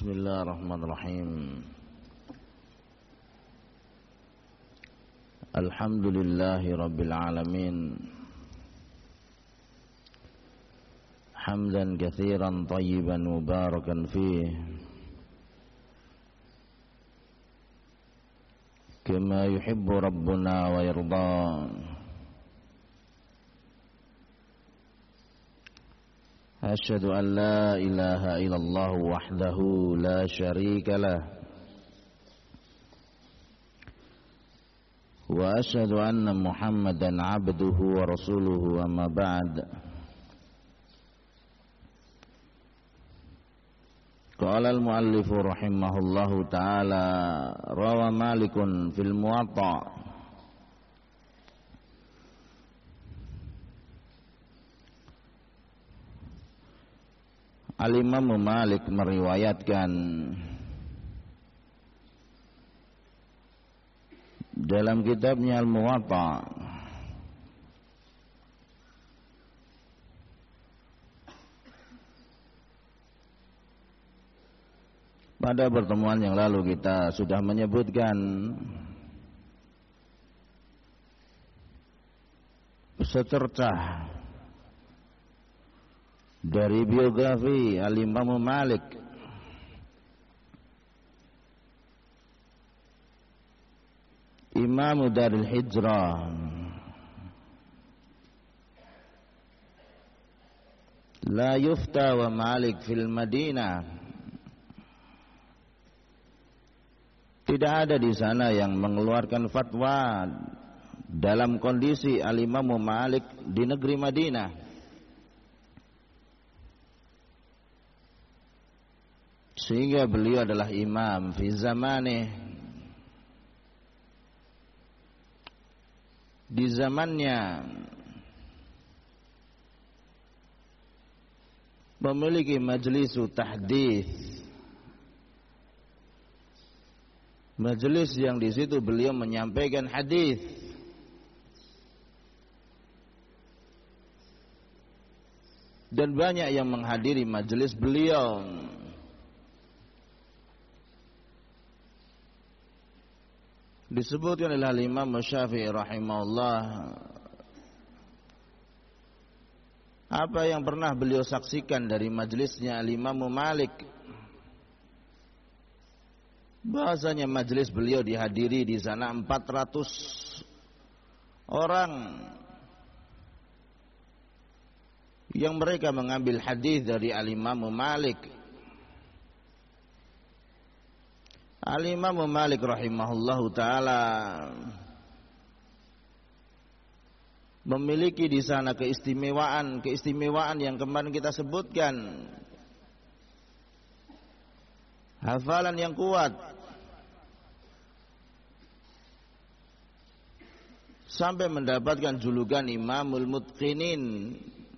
Bismillahirrahmanirrahim. Alhamdulillahi rabbil alamin. Hamdan katsiran tayyiban mubarakan fih. Kama yuhibbu rabbuna wa yarda. Asyhadu an la ilaha illallah wahdahu la syarika lah. Wa asyhadu anna Muhammadan abduhu wa rasuluhu amma ba'd. Qala al-muallifu rahimahullahu ta'ala rawa Malikun fil Muwatta. Al-Imam Malik meriwayatkan dalam kitabnya Al-Muwatta pada pertemuan yang lalu kita sudah menyebutkan secercah dari biografi Al-Imam Malik. Imam Darul Hijrah, la yufta wa Malik fil Madinah. Tidak ada di sana yang mengeluarkan fatwa dalam kondisi Al-Imam Malik di negeri Madinah. Sehingga beliau adalah imam fi zamanih, di zamannya memiliki majlisu tahdits, majelis yang di situ beliau menyampaikan hadis. Dan banyak yang menghadiri majelis beliau. Disebutkan oleh Imam Syafi'i rahimahullah apa yang pernah beliau saksikan dari majelisnya Imam Malik, bahasanya majelis beliau dihadiri di sana 400 orang yang mereka mengambil hadis dari Imam Malik. Al-Imam Malik rahimahullahu ta'ala memiliki di sana keistimewaan yang kemarin kita sebutkan. Hafalan yang kuat sampai mendapatkan julukan Imamul Mutqinin.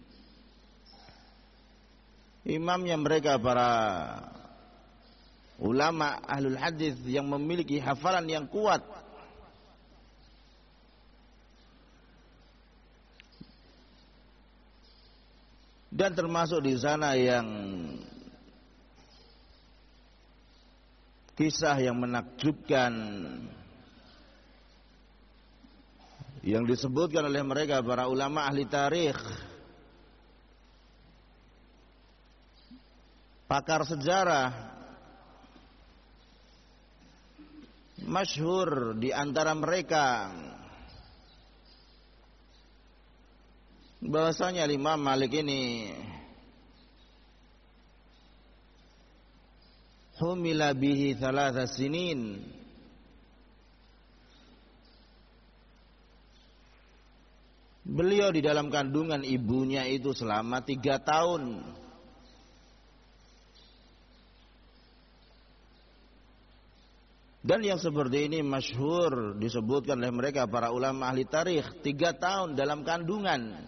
Imamnya mereka para ulama ahlul hadis yang memiliki hafalan yang kuat. Dan termasuk di sana yang kisah yang menakjubkan yang disebutkan oleh mereka para ulama ahli tarikh, pakar sejarah. Masyhur di antara mereka bahwasanya Imam Malik ini humila bihi 3 sinin, beliau di dalam kandungan ibunya itu selama 3 tahun. Dan yang seperti ini masyhur disebutkan oleh mereka para ulama ahli tarikh, 3 tahun dalam kandungan.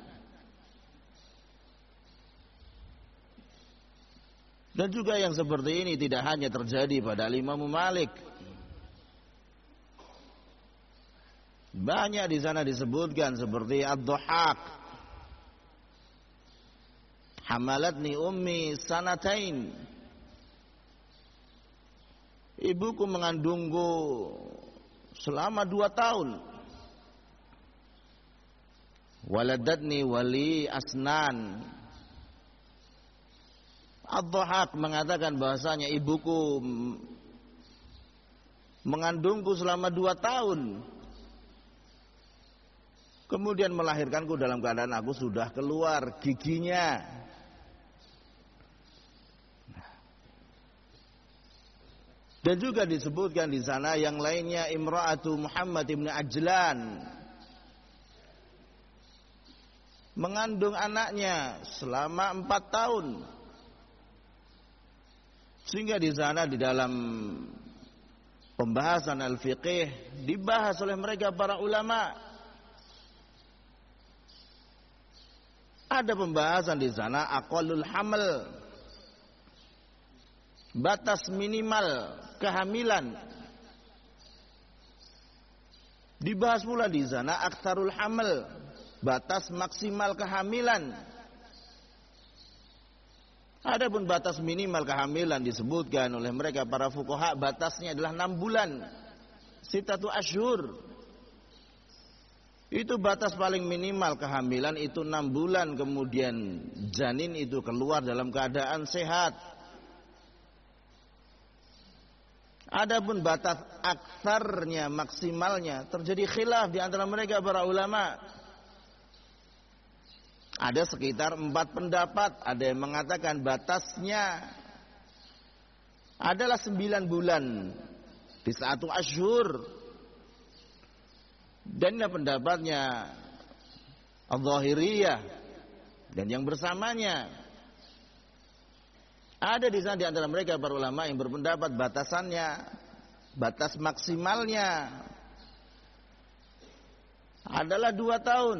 Dan juga yang seperti ini tidak hanya terjadi pada Imam Malik. Banyak di sana disebutkan seperti Ad-Dhahhak, hamalatni ummi sanatain, ibuku mengandungku selama 2 tahun. Waladatni wali asnan. Ad-Dhahhak mengatakan bahasanya ibuku mengandungku selama 2 tahun. Kemudian melahirkanku dalam keadaan aku sudah keluar giginya. Dan juga disebutkan di sana yang lainnya Imra'atu Muhammad ibn Ajlan mengandung anaknya selama 4 tahun. Sehingga di sana di dalam pembahasan al-fiqih dibahas oleh mereka para ulama. Ada pembahasan di sana aqallul haml, batas minimal kehamilan. Dibahas pula di sana aktsarul haml, batas maksimal kehamilan. Adapun batas minimal kehamilan disebutkan oleh mereka para fuqaha batasnya adalah 6 bulan. 6 asyhur. Itu batas paling minimal kehamilan itu 6 bulan, kemudian janin itu keluar dalam keadaan sehat. Adapun batas aksarnya maksimalnya terjadi khilaf di antara mereka para ulama. Ada sekitar 4 pendapat. Ada yang mengatakan batasnya adalah 9 bulan di 1 asyhur. Dan pendapatnya Al-Zahiriyah dan yang bersamanya. Ada di sana di antara mereka para ulama yang berpendapat batasannya, batas maksimalnya adalah 2 tahun.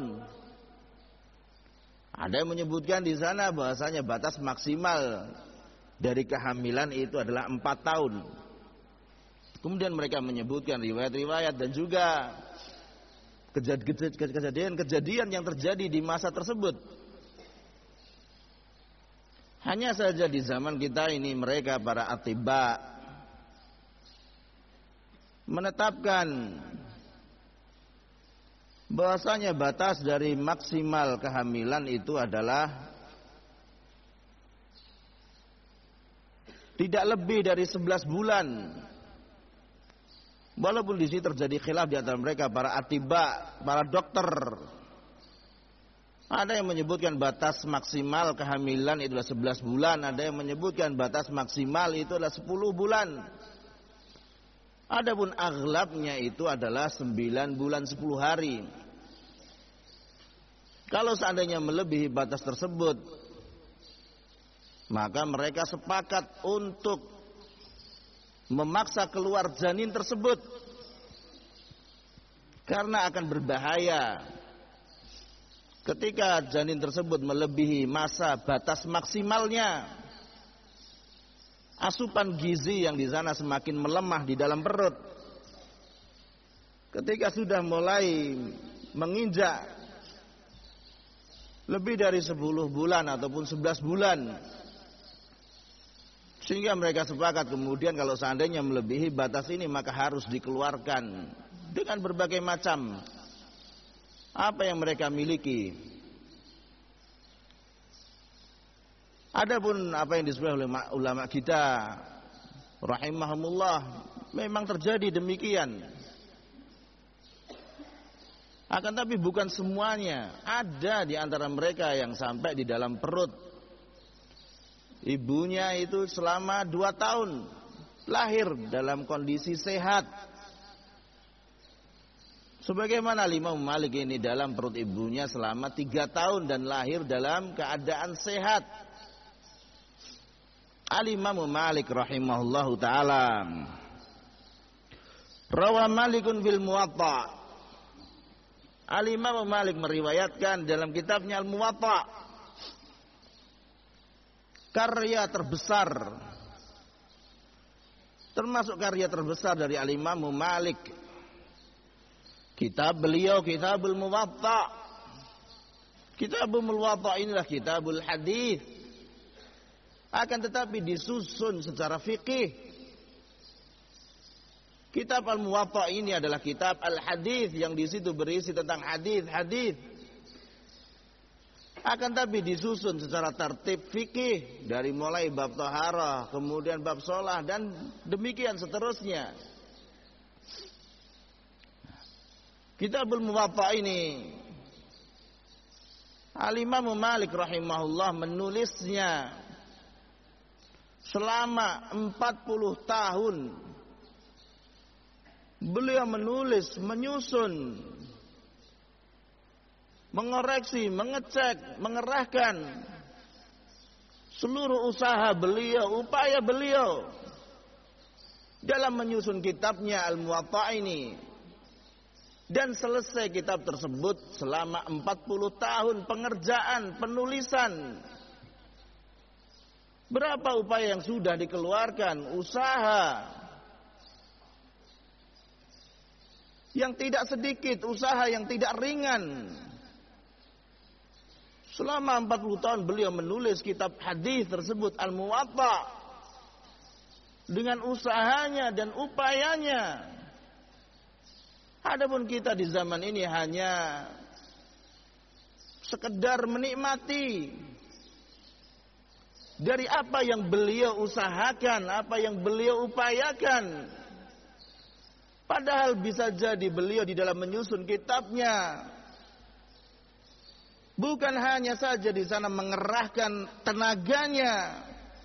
Ada yang menyebutkan di sana bahasanya batas maksimal dari kehamilan itu adalah 4 tahun. Kemudian mereka menyebutkan riwayat-riwayat dan juga kejadian-kejadian yang terjadi di masa tersebut. Hanya saja di zaman kita ini mereka para atibba menetapkan bahwasanya batas dari maksimal kehamilan itu adalah tidak lebih dari 11 bulan. Walaupun di sini terjadi khilaf di antara mereka para atibba, para dokter. Ada yang menyebutkan batas maksimal kehamilan itu adalah 11 bulan, ada yang menyebutkan batas maksimal itu adalah 10 bulan. Adapun aghlabnya itu adalah 9 bulan 10 hari. Kalau seandainya melebihi batas tersebut, maka mereka sepakat untuk memaksa keluar janin tersebut. Karena akan berbahaya ketika janin tersebut melebihi masa batas maksimalnya. Asupan gizi yang di sana semakin melemah di dalam perut. Ketika sudah mulai menginjak lebih dari 10 bulan ataupun 11 bulan, sehingga mereka sepakat kemudian kalau seandainya melebihi batas ini maka harus dikeluarkan dengan berbagai macam apa yang mereka miliki. Adapun apa yang disebut oleh ulama kita rahimahumullah memang terjadi demikian. Akan tapi bukan semuanya. Ada di antara mereka yang sampai di dalam perut ibunya itu selama 2 tahun, lahir dalam kondisi sehat. Sebagaimana Imam Malik ini dalam perut ibunya selama 3 tahun dan lahir dalam keadaan sehat. Al-Imam Malik rahimahullahu ta'ala rawa Malikun fil Muwatta. Al-Imam Malik meriwayatkan dalam kitabnya Al-Muwatta, karya terbesar, termasuk karya terbesar dari Al-Imam Malik. Kitab beliau Kitabul Muwatta. Kitabul Muwatta inilah kitabul hadis. Akan tetapi disusun secara fikih. Kitab Al-Muwatta ini adalah kitab al-hadis yang di situ berisi tentang hadis-hadis. Akan tapi disusun secara tertib fikih dari mulai bab taharah, kemudian bab shalah dan demikian seterusnya. Kitab Al-Muwatta ini Al-Imam Malik rahimahullah menulisnya selama 40 tahun. Beliau menulis, menyusun, mengoreksi, mengecek, mengerahkan seluruh usaha beliau, upaya beliau dalam menyusun kitabnya Al-Muwatta ini. Dan selesai kitab tersebut selama 40 tahun pengerjaan, penulisan. Berapa upaya yang sudah dikeluarkan, usaha yang tidak sedikit, usaha yang tidak ringan. Selama 40 tahun beliau menulis kitab hadis tersebut Al-Muwatta dengan usahanya dan upayanya. Adapun kita di zaman ini hanya sekedar menikmati dari apa yang beliau usahakan, apa yang beliau upayakan. Padahal bisa jadi beliau di dalam menyusun kitabnya bukan hanya saja di sana mengerahkan tenaganya,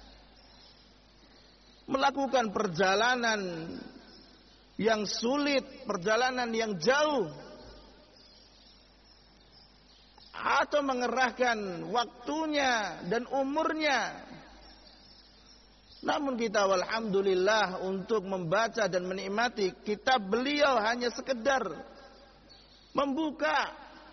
melakukan perjalanan yang sulit, perjalanan yang jauh, atau mengerahkan waktunya dan umurnya. Namun kita walhamdulillah untuk membaca dan menikmati kitab beliau hanya sekedar membuka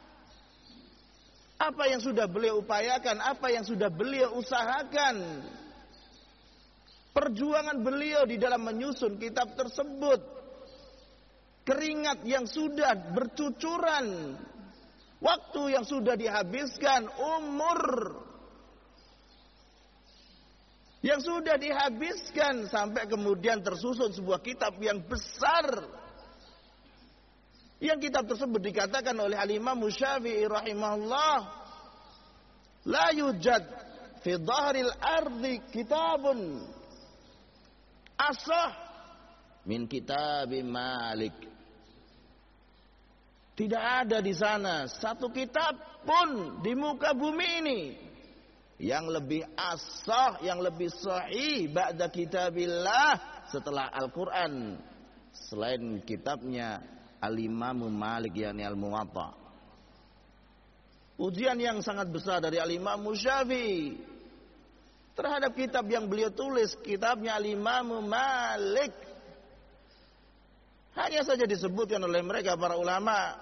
apa yang sudah beliau upayakan, apa yang sudah beliau usahakan. Perjuangan beliau di dalam menyusun kitab tersebut, keringat yang sudah bercucuran, waktu yang sudah dihabiskan, umur yang sudah dihabiskan, sampai kemudian tersusun sebuah kitab yang besar. Yang kitab tersebut dikatakan oleh Al-Imam Syafi'i rahimahullah, la yujad fi dhahril ardi kitabun asah min kitab Malik. Tidak ada di sana satu kitab pun di muka bumi ini yang lebih asah, yang lebih sahih ba'da kitabillah, setelah Al-Quran, selain kitabnya Al-Imam Malik yakni Al-Muwatta. Ujian yang sangat besar dari Al-Imam Syafi'i terhadap kitab yang beliau tulis, kitabnya Al-Imam Malik. Hanya saja disebutkan oleh mereka para ulama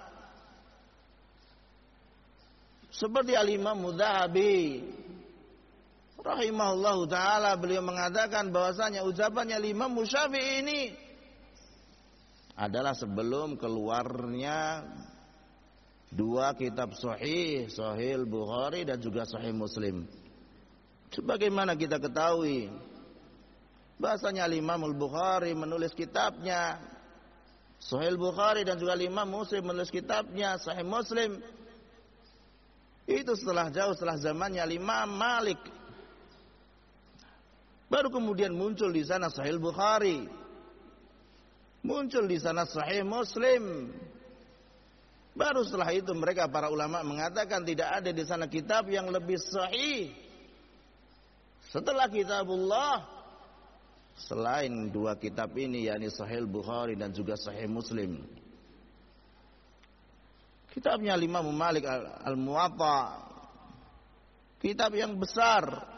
seperti Al-Imam Dzahabi rahimahullahu ta'ala, beliau mengatakan bahwasanya ucapannya Imam Syafi'i ini adalah sebelum keluarnya dua kitab sahih, Sahih Bukhari dan juga Sahih Muslim. Sebagaimana kita ketahui bahwasanya Imam Bukhari menulis kitabnya Sahih Bukhari dan juga Imam Muslim menulis kitabnya Sahih Muslim itu jauh setelah zamannya Imam Malik. Baru kemudian muncul di sana Sahih Bukhari, muncul di sana Sahih Muslim. Baru setelah itu mereka para ulama mengatakan tidak ada di sana kitab yang lebih sahih setelah kitabullah selain dua kitab ini, yakni Sahih Bukhari dan juga Sahih Muslim. Kitabnya Imam Malik Al-Muwatta, kitab yang besar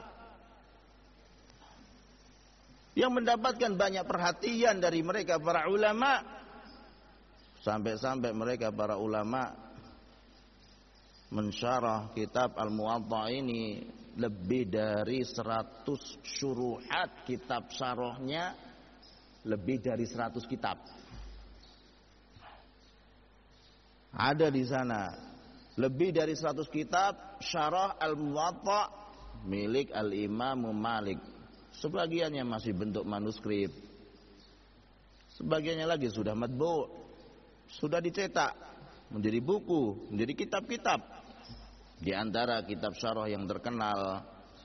yang mendapatkan banyak perhatian dari mereka para ulama, sampai-sampai mereka para ulama mensyarah kitab Al-Muwatta ini lebih dari 100 syuruhat, kitab syarahnya lebih dari 100 kitab. Ada di sana lebih dari 100 kitab syarah Al-Muwatta milik Al-Imam Malik. Sebagiannya masih bentuk manuskrip, Sebagiannya lagi sudah matbu', sudah dicetak menjadi buku, menjadi kitab-kitab. Di antara kitab syarah yang terkenal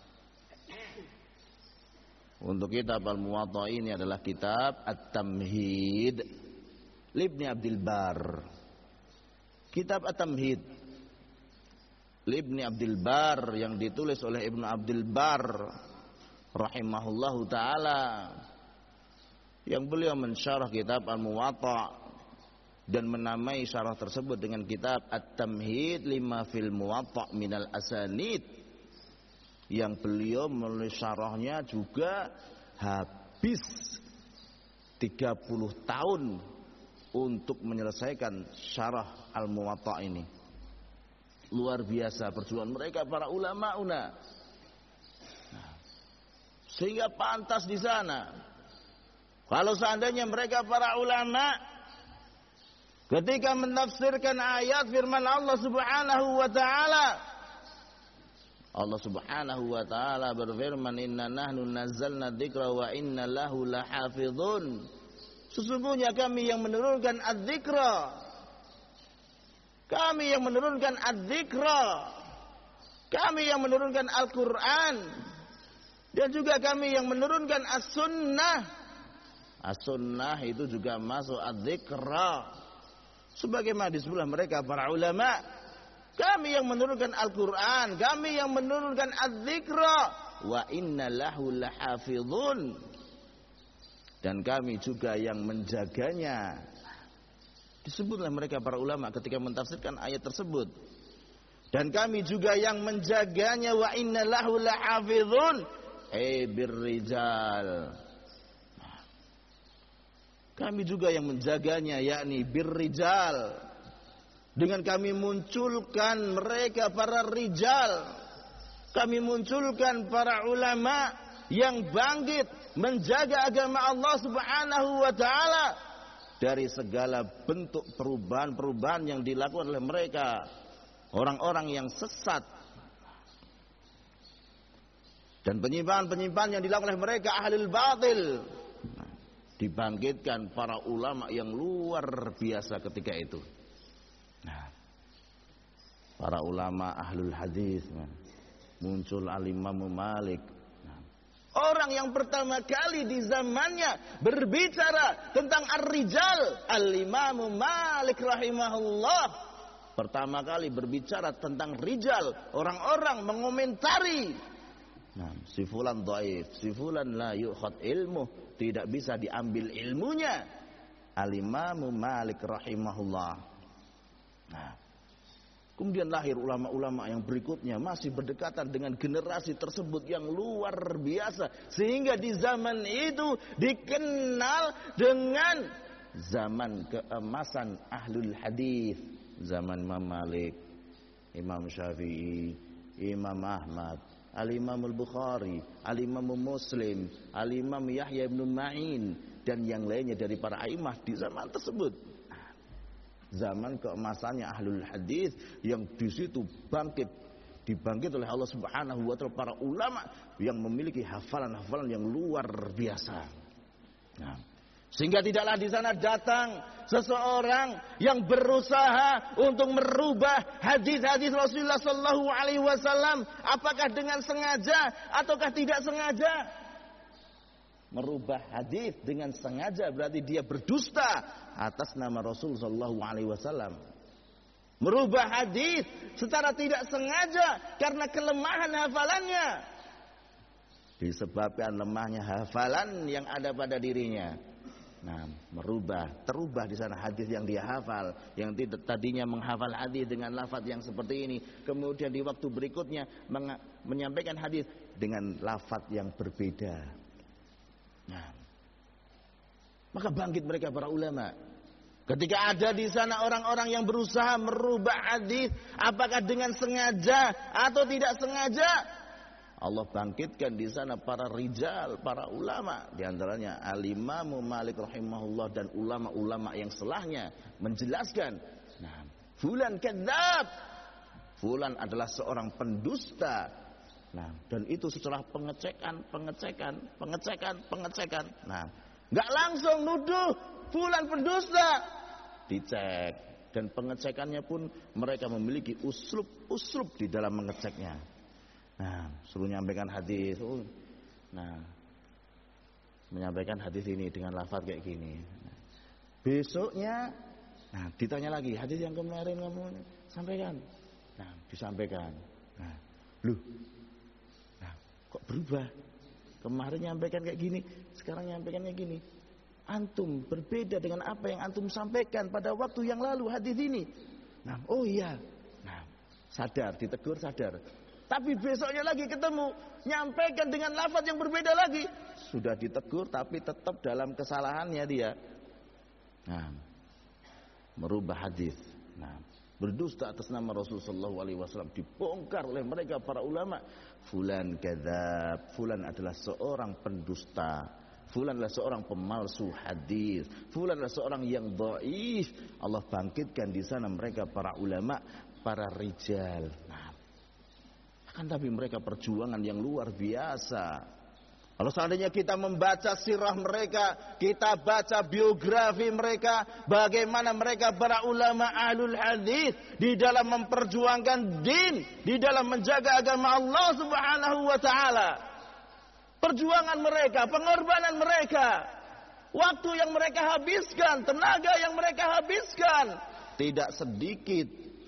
untuk kitab Al-Muwatta ini adalah kitab At-Tamhid Ibnu Abdul Bar. Kitab At-Tamhid Ibnu Abdul Bar yang ditulis oleh Ibnu Abdul Bar rahimahullahu taala, yang beliau mensyarah kitab Al-Muwatta dan menamai syarah tersebut dengan kitab At-Tamhid lima fil Muwatta minal asanid, yang beliau menulis syarahnya juga habis 30 tahun untuk menyelesaikan syarah Al-Muwatta ini. Luar biasa perjuangan mereka para ulama-una. Sehingga pantas di sana kalau seandainya mereka para ulama ketika menafsirkan ayat firman Allah Subhanahu wa taala, Allah Subhanahu wa taala berfirman, "Inna nahnu nazzalna dzikra wa inna lahu lahafizun." Sesungguhnya kami yang menurunkan adzikra, kami yang menurunkan adzikra, kami yang menurunkan Al-Quran, dan juga kami yang menurunkan as-sunnah. As-sunnah itu juga masuk adzikra. Sebagaimana di sebelah mereka para ulama, kami yang menurunkan Al-Quran, kami yang menurunkan adzikra, wa inna lahu lahafizun, dan kami juga yang menjaganya. Disebutlah mereka para ulama ketika mentafsirkan ayat tersebut. Dan kami juga yang menjaganya, wa inna lahu lahafizun, birrijal. Kami juga yang menjaganya, yakni birrijal. Dengan kami munculkan mereka para rijal, kami munculkan para ulama yang bangkit menjaga agama Allah Subhanahu wa taala dari segala bentuk perubahan-perubahan yang dilakukan oleh mereka, orang-orang yang sesat, dan penyimpangan-penyimpangan yang dilakukan oleh mereka ahlul batil. Dibangkitkan para ulama yang luar biasa ketika itu. Para ulama ahlul hadis, muncul Al-Imam Malik, orang yang pertama kali di zamannya berbicara tentang ar-rijal. Al-Imam Malik rahimahullah pertama kali berbicara tentang rijal. Orang-orang mengomentari, si fulan dhaif, si fulan la yu'khad ilmu, tidak bisa diambil ilmunya. Al-Imam Malik rahimahullah. Kemudian lahir ulama-ulama yang berikutnya masih berdekatan dengan generasi tersebut yang luar biasa, sehingga di zaman itu dikenal dengan zaman keemasan ahlul hadis. Zaman Imam Malik, Imam Syafi'i, Imam Ahmad, Al-Imam Al-Bukhari, Al-Imam Muslim, Al-Imam Yahya ibn Ma'in, dan yang lainnya dari para a'immah di zaman tersebut. Zaman keemasannya ahlul hadis, yang di situ dibangkit oleh Allah Subhanahu wa taala para ulama yang memiliki hafalan-hafalan yang luar biasa. Sehingga tidaklah di sana datang seseorang yang berusaha untuk merubah hadis-hadis Rasulullah sallallahu alaihi wasallam, apakah dengan sengaja ataukah tidak sengaja. Merubah hadis dengan sengaja berarti dia berdusta atas nama Rasul sallallahu alaihi wasallam. Merubah hadis secara tidak sengaja karena kelemahan hafalannya, disebabkan lemahnya hafalan yang ada pada dirinya. Terubah di sana hadis yang dia hafal, yang tadinya menghafal hadis dengan lafaz yang seperti ini, kemudian di waktu berikutnya menyampaikan hadis dengan lafaz yang berbeda. Maka bangkit mereka para ulama. Ketika ada di sana orang-orang yang berusaha merubah hadis, apakah dengan sengaja atau tidak sengaja, Allah bangkitkan di sana para rijal, para ulama, di antaranya Al-Imam Malik rahimahullah dan ulama-ulama yang setelahnya menjelaskan, fulan kadzab, fulan adalah seorang pendusta. Dan itu setelah pengecekan. Nggak langsung nuduh fulan pendusta. Dicek, dan pengecekannya pun mereka memiliki uslub di dalam mengeceknya. Nah, suruh menyampaikan hadis. Nah, menyampaikan hadis ini dengan lafaz kayak gini. Besoknya, nah ditanya lagi, hadis yang kemarin kamu sampaikan. Nah, disampaikan. Nah, kok berubah? Kemarin nyampaikan kayak gini, sekarang nyampaikan kayak gini. Antum berbeda dengan apa yang antum sampaikan pada waktu yang lalu hadis ini. Nah, oh iya. Nah, sadar, ditegur sadar. Tapi besoknya lagi ketemu, nyampaikan dengan lafaz yang berbeda lagi. Sudah ditegur tapi tetap dalam kesalahannya dia. Nah, merubah hadis. Nah, berdusta atas nama Rasulullah SAW dibongkar oleh mereka para ulama. Fulan kadzab, fulan adalah seorang pendusta, fulan adalah seorang pemalsu hadis, fulan adalah seorang yang dhaif. Allah bangkitkan di sana mereka para ulama, para rijal. Nah, akan tapi mereka perjuangan yang luar biasa. Kalau seandainya kita membaca sirah mereka, kita baca biografi mereka, bagaimana mereka para ulama ahlul hadis di dalam memperjuangkan din, di dalam menjaga agama Allah Subhanahu wa taala. Perjuangan mereka, pengorbanan mereka, waktu yang mereka habiskan, tenaga yang mereka habiskan, tidak sedikit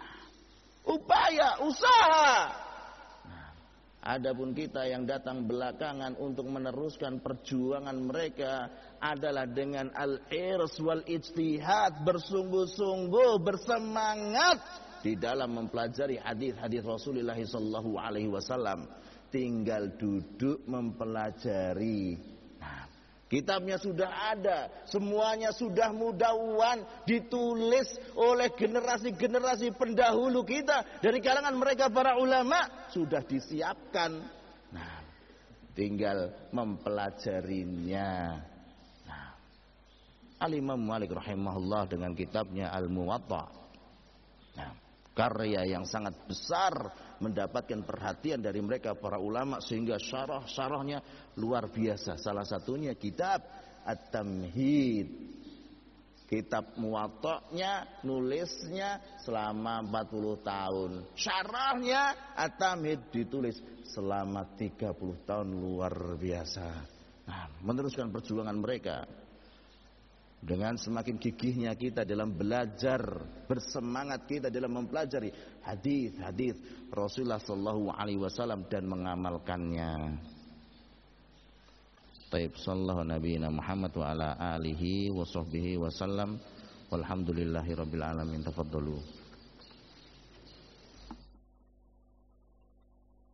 upaya, usaha. Adapun kita yang datang belakangan untuk meneruskan perjuangan mereka adalah dengan al-hirs wal ijtihad, bersungguh-sungguh, bersemangat di dalam mempelajari hadis-hadis Rasulullah sallallahu alaihi wasallam. Tinggal duduk mempelajari. Nah, kitabnya sudah ada, semuanya sudah mudawwan, ditulis oleh generasi-generasi pendahulu kita dari kalangan mereka para ulama, sudah disiapkan. Nah, tinggal mempelajarinya. Nah, Al-Imam Malik rahimahullah dengan kitabnya Al-Muwatta. Nah, karya yang sangat besar mendapatkan perhatian dari mereka para ulama sehingga syarah-syarahnya luar biasa. Salah satunya kitab At-Tamhid. Kitab Muwatta'nya nulisnya selama 40 tahun. Syarahnya At-Tamhid ditulis selama 30 tahun, luar biasa. Nah, meneruskan perjuangan mereka. Dengan semakin gigihnya kita dalam belajar, bersemangat kita dalam mempelajari hadis-hadis Rasulullah sallallahu alaihi wasallam dan mengamalkannya. Taib sallallahu nabiyina Muhammad wa ala alihi wa sahbihi wasallam. Walhamdulillahirabbil alamin. Tafadhalu.